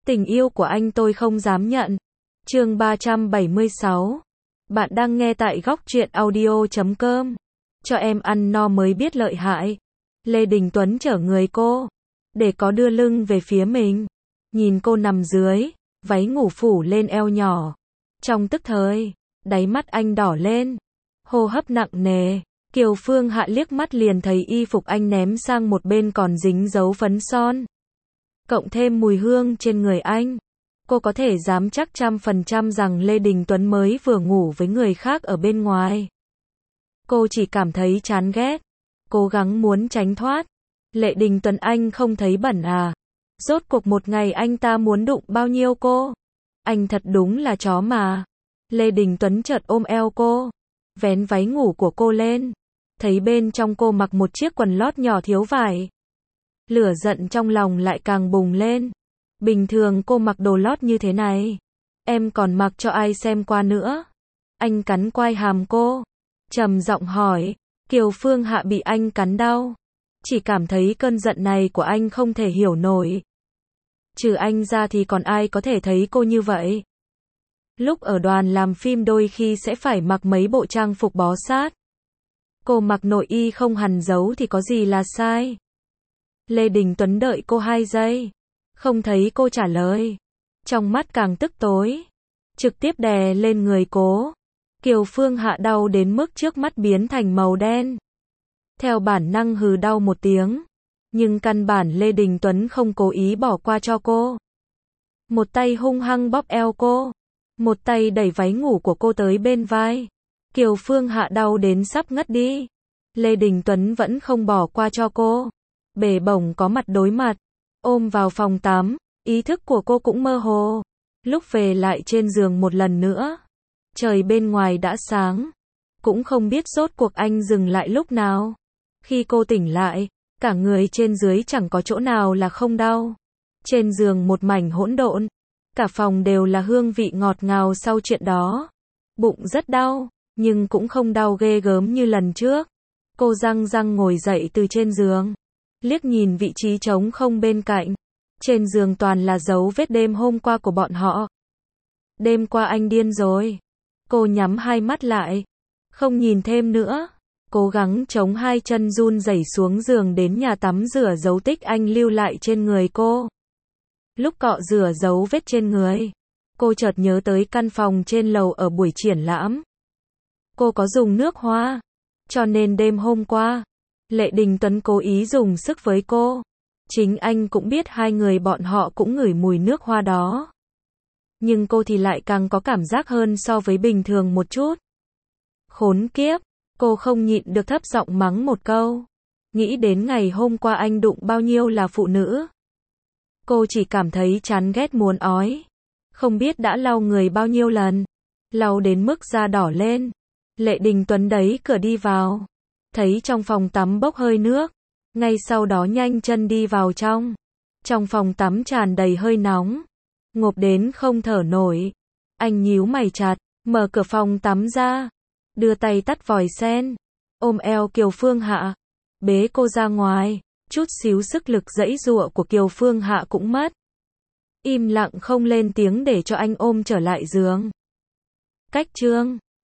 Tình yêu của anh tôi không dám nhận. Chương 376. Bạn đang nghe tại góc truyện audio.com. Cho em ăn no mới biết lợi hại. Lê Đình Tuấn chở người cô, để có đưa lưng về phía mình. Nhìn cô nằm dưới, váy ngủ phủ lên eo nhỏ. Trong tức thời, đáy mắt anh đỏ lên, hô hấp nặng nề. Kiều Phương Hạ liếc mắt liền thấy y phục anh ném sang một bên còn dính dấu phấn son. Cộng thêm mùi hương trên người anh, cô có thể dám chắc 100% rằng Lê Đình Tuấn mới vừa ngủ với người khác ở bên ngoài. Cô chỉ cảm thấy chán ghét, cố gắng muốn tránh thoát. Lê Đình Tuấn anh không thấy bẩn à? Rốt cuộc một ngày anh ta muốn đụng bao nhiêu cô? Anh thật đúng là chó mà. Lê Đình Tuấn chợt ôm eo cô, vén váy ngủ của cô lên, thấy bên trong cô mặc một chiếc quần lót nhỏ thiếu vải. Lửa giận trong lòng lại càng bùng lên. Bình thường cô mặc đồ lót như thế này, em còn mặc cho ai xem qua nữa? Anh cắn quai hàm cô, trầm giọng hỏi. Kiều Phương Hạ bị anh cắn đau, chỉ cảm thấy cơn giận này của anh không thể hiểu nổi. Trừ anh ra thì còn ai có thể thấy cô như vậy? Lúc ở đoàn làm phim đôi khi sẽ phải mặc mấy bộ trang phục bó sát. Cô mặc nội y không hằn dấu thì có gì là sai? Lê Đình Tuấn đợi cô 2 giây, không thấy cô trả lời, trong mắt càng tức tối, trực tiếp đè lên người cô. Kiều Phương Hạ đau đến mức trước mắt biến thành màu đen. Theo bản năng hừ đau một tiếng, nhưng căn bản Lê Đình Tuấn không cố ý bỏ qua cho cô. Một tay hung hăng bóp eo cô, một tay đẩy váy ngủ của cô tới bên vai. Kiều Phương Hạ đau đến sắp ngất đi. Lê Đình Tuấn vẫn không bỏ qua cho cô. Bể bổng có mặt đối mặt, ôm vào phòng tắm, ý thức của cô cũng mơ hồ. Lúc về lại trên giường một lần nữa, trời bên ngoài đã sáng, cũng không biết rốt cuộc anh dừng lại lúc nào. Khi cô tỉnh lại, cả người trên dưới chẳng có chỗ nào là không đau. Trên giường một mảnh hỗn độn, cả phòng đều là hương vị ngọt ngào sau chuyện đó. Bụng rất đau, nhưng cũng không đau ghê gớm như lần trước. Cô răng răng ngồi dậy từ trên giường, liếc nhìn vị trí trống không bên cạnh. Trên giường toàn là dấu vết đêm hôm qua của bọn họ. Đêm qua anh điên rồi. Cô nhắm hai mắt lại, không nhìn thêm nữa, cố gắng chống hai chân run rẩy xuống giường đến nhà tắm rửa dấu tích anh lưu lại trên người cô. Lúc cọ rửa dấu vết trên người, cô chợt nhớ tới căn phòng trên lầu ở buổi triển lãm. Cô có dùng nước hoa, cho nên đêm hôm qua, Lê Đình Tuấn cố ý dùng sức với cô. Chính anh cũng biết hai người bọn họ cũng ngửi mùi nước hoa đó. Nhưng cô thì lại càng có cảm giác hơn so với bình thường một chút. Khốn kiếp, cô không nhịn được thấp giọng mắng một câu. Nghĩ đến ngày hôm qua anh đụng bao nhiêu là phụ nữ. Cô chỉ cảm thấy chán ghét muốn ói. Không biết đã lau người bao nhiêu lần. Lau đến mức da đỏ lên. Lê Đình Tuấn đẩy cửa đi vào. Thấy trong phòng tắm bốc hơi nước. Ngay sau đó nhanh chân đi vào trong. Trong phòng tắm tràn đầy hơi nóng. Ngộp đến không thở nổi. Anh nhíu mày chặt, mở cửa phòng tắm ra. Đưa tay tắt vòi sen. Ôm eo Kiều Phương Hạ. Bế cô ra ngoài. Chút xíu sức lực giãy giụa của Kiều Phương Hạ cũng mất. Im lặng không lên tiếng để cho anh ôm trở lại giường. Cách chương